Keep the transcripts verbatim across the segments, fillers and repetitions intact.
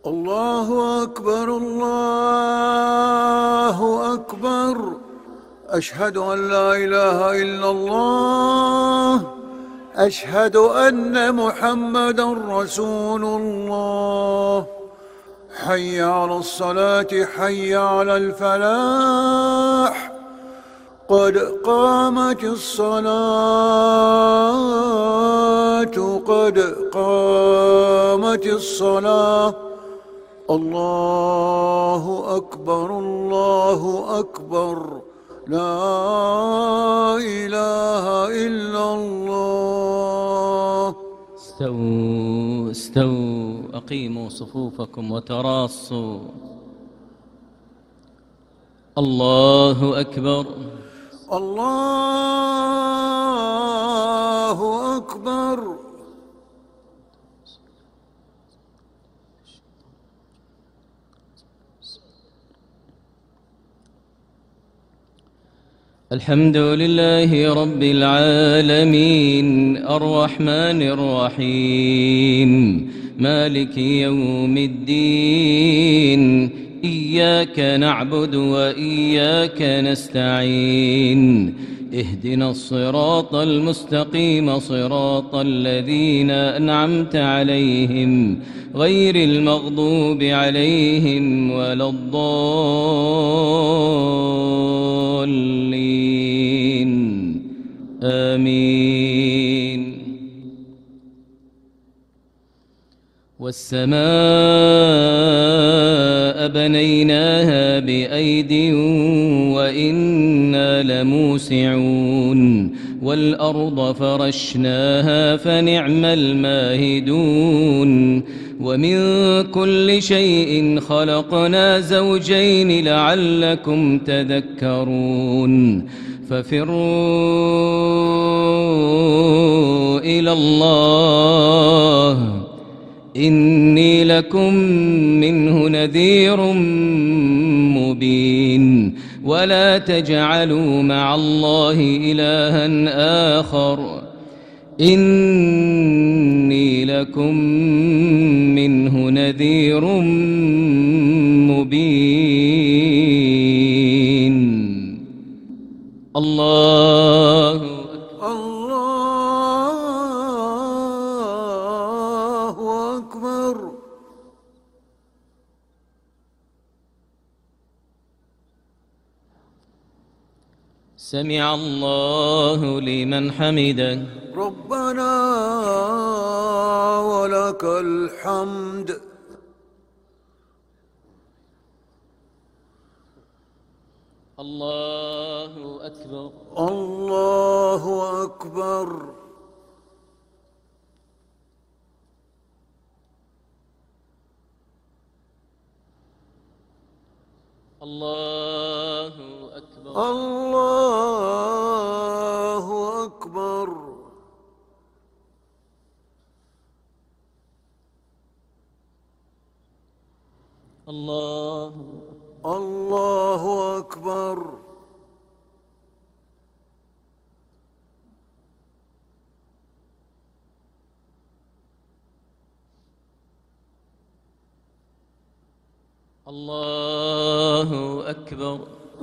الله أكبر الله أكبر. أشهد أن لا إله إلا الله. أشهد أن محمدا رسول الله. حي على الصلاة حي على الفلاح. قد قامت الصلاة قد قامت الصلاة. الله أكبر الله أكبر. لا إله إلا الله. استووا استووا أقيموا صفوفكم وتراصوا. الله أكبر الله أكبر. الحمد لله رب العالمين الرحمن الرحيم مالك يوم الدين. إياك نعبد وإياك نستعين. اهدنا الصراط المستقيم صراط الذين أنعمت عليهم غير المغضوب عليهم ولا الضالين. آمين. والسماء بنيناها بأيد وإنا لموسعون. والأرض فرشناها فنعم الماهدون. ومن كل شيء خلقنا زوجين لعلكم تذكرون. ففروا إلى الله إني لكم منه نذير مبين. ولا تجعلوا مع الله إلها آخر إني لكم منه نذير مبين. الله الله أكبر. سمع الله لمن حمده. ربنا ولك الحمد. الله أكبر الله أكبر. الله أكبر الله أكبر. الله الله أكبر. الله أكبر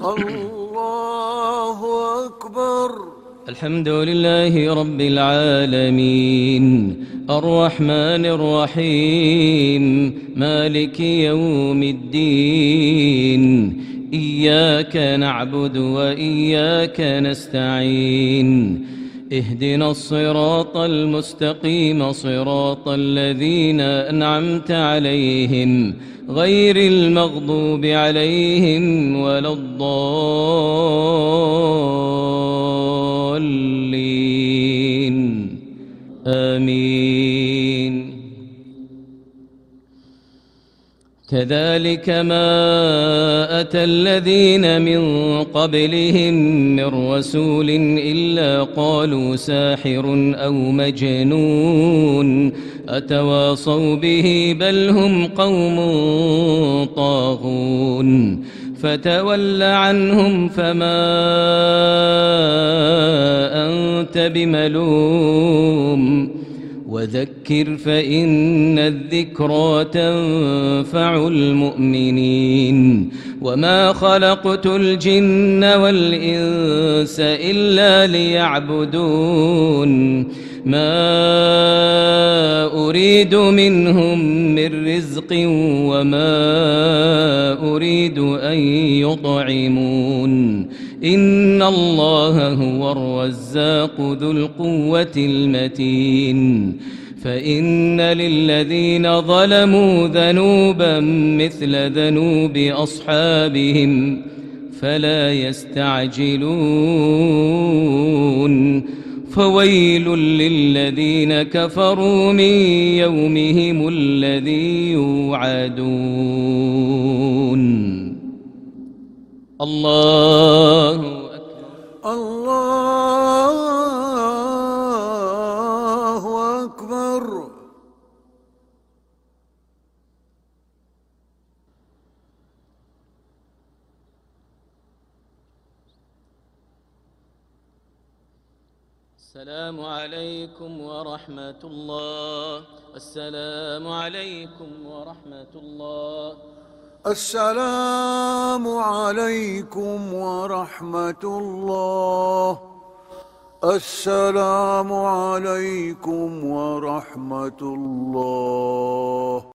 الله أكبر. الحمد لله رب العالمين الرحمن الرحيم مالك يوم الدين. إياك نعبد وإياك نستعين. اهدنا الصراط المستقيم صراط الذين أنعمت عليهم غير المغضوب عليهم ولا الضالين. آمين. كذلك ما أتى الذين من قبلهم من رسول إلا قالوا ساحر أو مجنون أتواصوا به بل هم قوم طاغون. فتول عنهم فما أنت بملوم وذكر فإن الذكرى تنفع المؤمنين وما خلقت الجن والإنس إلا ليعبدون ما أريد منهم من رزق وما أريد أن يطعمون إن الله هو الرزاق ذو القوة المتين فإن للذين ظلموا ذنوبا مثل ذنوب أصحابهم فلا يستعجلون فويل للذين كفروا من يومهم الذي يوعدون. الله أكبر. الله أكبر. السلام عليكم ورحمة الله. السلام عليكم ورحمة الله. السلام عليكم ورحمة الله. السلام عليكم ورحمة الله.